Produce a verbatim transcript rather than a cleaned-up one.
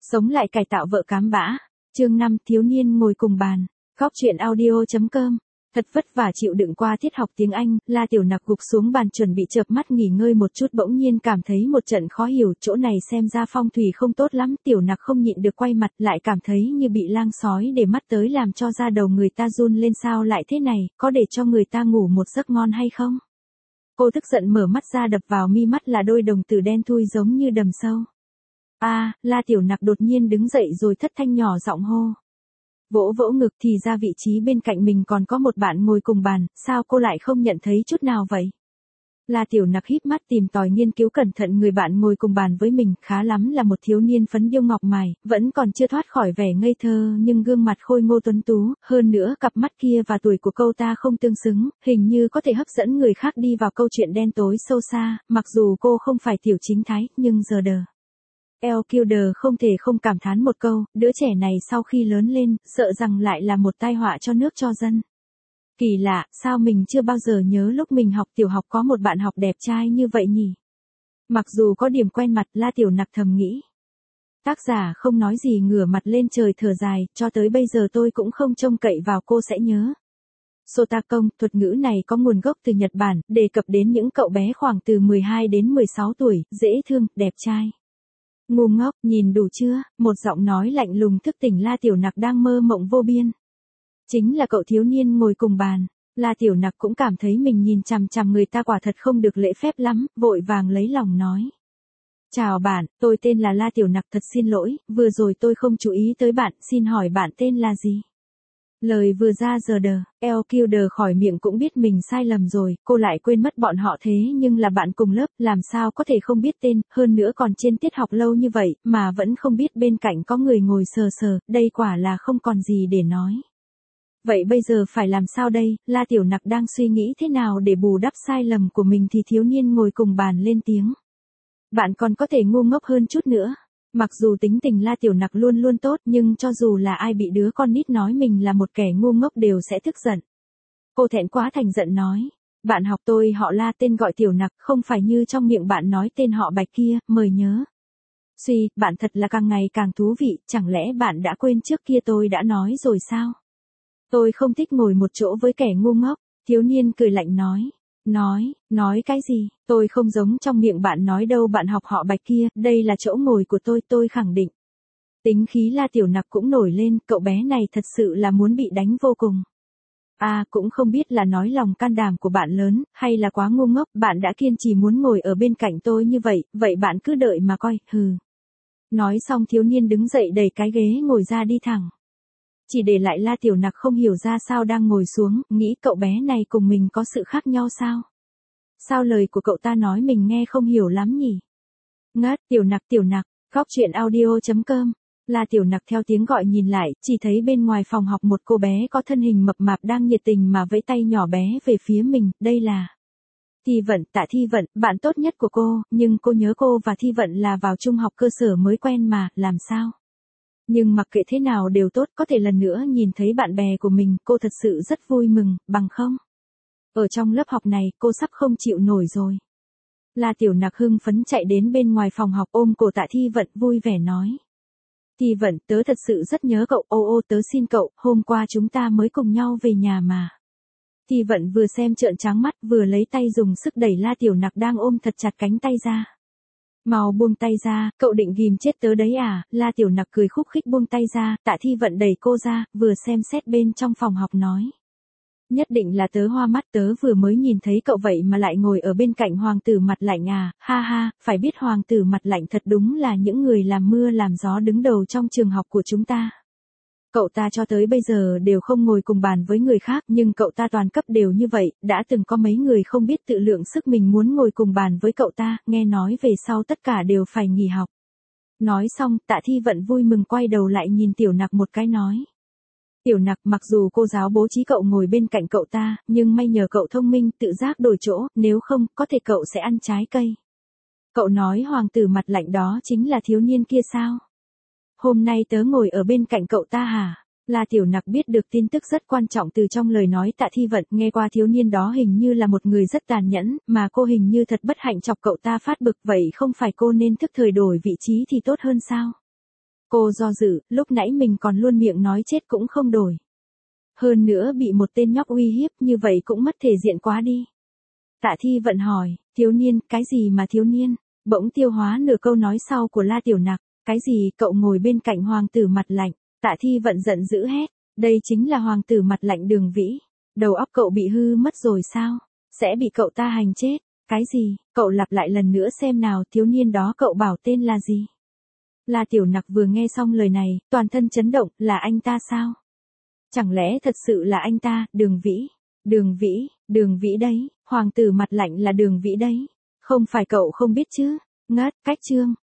Sống lại cải tạo vợ cám bã. Chương năm, thiếu niên ngồi cùng bàn. Góc truyện audio chấm com. Thật vất vả chịu đựng qua tiết học tiếng Anh, La Tiểu Nặc gục xuống bàn chuẩn bị chợp mắt nghỉ ngơi một chút, bỗng nhiên cảm thấy một trận khó hiểu, chỗ này xem ra phong thủy không tốt lắm. Tiểu Nặc không nhịn được quay mặt, lại cảm thấy như bị lang sói để mắt tới, làm cho da đầu người ta run lên. Sao lại thế này, có để cho người ta ngủ một giấc ngon hay không? Cô tức giận mở mắt ra, đập vào mi mắt là đôi đồng tử đen thui giống như đầm sâu. A, à, La Tiểu Nặc đột nhiên đứng dậy rồi thất thanh nhỏ giọng hô. Vỗ vỗ ngực, thì ra vị trí bên cạnh mình còn có một bạn ngồi cùng bàn, sao cô lại không nhận thấy chút nào vậy? La Tiểu Nặc híp mắt tìm tòi nghiên cứu cẩn thận người bạn ngồi cùng bàn với mình, khá lắm là một thiếu niên phấn điêu ngọc mài, vẫn còn chưa thoát khỏi vẻ ngây thơ, nhưng gương mặt khôi ngô tuấn tú, hơn nữa cặp mắt kia và tuổi của cô ta không tương xứng, hình như có thể hấp dẫn người khác đi vào câu chuyện đen tối sâu xa. Mặc dù cô không phải tiểu chính thái, nhưng giờ đờ El Kilder không thể không cảm thán một câu, đứa trẻ này sau khi lớn lên, sợ rằng lại là một tai họa cho nước cho dân. Kỳ lạ, sao mình chưa bao giờ nhớ lúc mình học tiểu học có một bạn học đẹp trai như vậy nhỉ? Mặc dù có điểm quen mặt, La Tiểu Nặc thầm nghĩ. Tác giả không nói gì, ngửa mặt lên trời thở dài, cho tới bây giờ tôi cũng không trông cậy vào cô sẽ nhớ. Sotakon, thuật ngữ này có nguồn gốc từ Nhật Bản, đề cập đến những cậu bé khoảng từ mười hai đến mười sáu tuổi, dễ thương, đẹp trai. Ngu ngốc, nhìn đủ chưa? Một giọng nói lạnh lùng thức tỉnh La Tiểu Nặc đang mơ mộng vô biên. Chính là cậu thiếu niên ngồi cùng bàn. La Tiểu Nặc cũng cảm thấy mình nhìn chằm chằm người ta quả thật không được lễ phép lắm, vội vàng lấy lòng nói. Chào bạn, tôi tên là La Tiểu Nặc, thật xin lỗi, vừa rồi tôi không chú ý tới bạn, xin hỏi bạn tên là gì? Lời vừa ra giờ đờ, El Kilder khỏi miệng cũng biết mình sai lầm rồi, cô lại quên mất bọn họ thế nhưng là bạn cùng lớp, làm sao có thể không biết tên, hơn nữa còn trên tiết học lâu như vậy, mà vẫn không biết bên cạnh có người ngồi sờ sờ, đây quả là không còn gì để nói. Vậy bây giờ phải làm sao đây? La Tiểu Nặc đang suy nghĩ thế nào để bù đắp sai lầm của mình thì thiếu niên ngồi cùng bàn lên tiếng. Bạn còn có thể ngu ngốc hơn chút nữa. Mặc dù tính tình La Tiểu Nặc luôn luôn tốt, nhưng cho dù là ai bị đứa con nít nói mình là một kẻ ngu ngốc đều sẽ tức giận. Cô thẹn quá thành giận nói. Bạn học tôi họ La, tên gọi Tiểu Nặc, không phải như trong miệng bạn nói tên họ Bạch kia, mời nhớ. Suy, bạn thật là càng ngày càng thú vị, chẳng lẽ bạn đã quên trước kia tôi đã nói rồi sao? Tôi không thích ngồi một chỗ với kẻ ngu ngốc. Thiếu niên cười lạnh nói. Nói, nói cái gì, tôi không giống trong miệng bạn nói đâu, bạn học họ Bạch kia, đây là chỗ ngồi của tôi, tôi khẳng định. Tính khí La Tiểu Nặc cũng nổi lên, cậu bé này thật sự là muốn bị đánh vô cùng. À, cũng không biết là nói lòng can đảm của bạn lớn, hay là quá ngu ngốc, bạn đã kiên trì muốn ngồi ở bên cạnh tôi như vậy, vậy bạn cứ đợi mà coi, hừ. Nói xong thiếu niên đứng dậy đẩy cái ghế ngồi ra đi thẳng. Chỉ để lại La Tiểu Nặc không hiểu ra sao đang ngồi xuống, nghĩ cậu bé này cùng mình có sự khác nhau sao? Sao lời của cậu ta nói mình nghe không hiểu lắm nhỉ? Ngất, Tiểu Nặc, Tiểu Nặc, góc truyện audio chấm com. La Tiểu Nặc theo tiếng gọi nhìn lại, chỉ thấy bên ngoài phòng học một cô bé có thân hình mập mạp đang nhiệt tình mà vẫy tay nhỏ bé về phía mình, đây là Thi Vận, Tạ Thi Vận, bạn tốt nhất của cô, nhưng cô nhớ cô và Thi Vận là vào trung học cơ sở mới quen mà, làm sao? Nhưng mặc kệ thế nào đều tốt, có thể lần nữa nhìn thấy bạn bè của mình, cô thật sự rất vui mừng, bằng không? Ở trong lớp học này, cô sắp không chịu nổi rồi. La Tiểu Nặc hưng phấn chạy đến bên ngoài phòng học ôm cổ Tạ Thi Vận vui vẻ nói. Thi Vận, tớ thật sự rất nhớ cậu, ô ô tớ xin cậu, hôm qua chúng ta mới cùng nhau về nhà mà. Thi Vận vừa xem trợn trắng mắt, vừa lấy tay dùng sức đẩy La Tiểu Nặc đang ôm thật chặt cánh tay ra. Mau buông tay ra, cậu định ghim chết tớ đấy à? La Tiểu Nặc cười khúc khích buông tay ra, Tạ Thi Vận đẩy cô ra, vừa xem xét bên trong phòng học nói. Nhất định là tớ hoa mắt, tớ vừa mới nhìn thấy cậu vậy mà lại ngồi ở bên cạnh hoàng tử mặt lạnh à, ha ha, phải biết hoàng tử mặt lạnh thật đúng là những người làm mưa làm gió đứng đầu trong trường học của chúng ta. Cậu ta cho tới bây giờ đều không ngồi cùng bàn với người khác, nhưng cậu ta toàn cấp đều như vậy, đã từng có mấy người không biết tự lượng sức mình muốn ngồi cùng bàn với cậu ta, nghe nói về sau tất cả đều phải nghỉ học. Nói xong, Tạ Thi Vận vui mừng quay đầu lại nhìn Tiểu Nặc một cái nói. Tiểu Nặc, mặc dù cô giáo bố trí cậu ngồi bên cạnh cậu ta, nhưng may nhờ cậu thông minh, tự giác đổi chỗ, nếu không, có thể cậu sẽ ăn trái cây. Cậu nói hoàng tử mặt lạnh đó chính là thiếu niên kia sao? Hôm nay tớ ngồi ở bên cạnh cậu ta hả? La Tiểu Nặc biết được tin tức rất quan trọng từ trong lời nói Tạ Thi Vận, nghe qua thiếu niên đó hình như là một người rất tàn nhẫn, mà cô hình như thật bất hạnh chọc cậu ta phát bực, vậy không phải cô nên thức thời đổi vị trí thì tốt hơn sao? Cô do dự, lúc nãy mình còn luôn miệng nói chết cũng không đổi. Hơn nữa bị một tên nhóc uy hiếp như vậy cũng mất thể diện quá đi. Tạ Thi Vận hỏi, thiếu niên, cái gì mà thiếu niên? Bỗng tiêu hóa nửa câu nói sau của La Tiểu Nặc, cái gì cậu ngồi bên cạnh hoàng tử mặt lạnh, Tạ Thi Vận giận dữ hét, đây chính là hoàng tử mặt lạnh Đường Vĩ. Đầu óc cậu bị hư mất rồi sao? Sẽ bị cậu ta hành chết. Cái gì? Cậu lặp lại lần nữa xem nào, thiếu niên đó cậu bảo tên là gì? La Tiểu Nặc vừa nghe xong lời này, toàn thân chấn động, là anh ta sao? Chẳng lẽ thật sự là anh ta, Đường Vĩ? Đường Vĩ, Đường Vĩ đấy, hoàng tử mặt lạnh là Đường Vĩ đấy. Không phải cậu không biết chứ? Ngất, cách chương.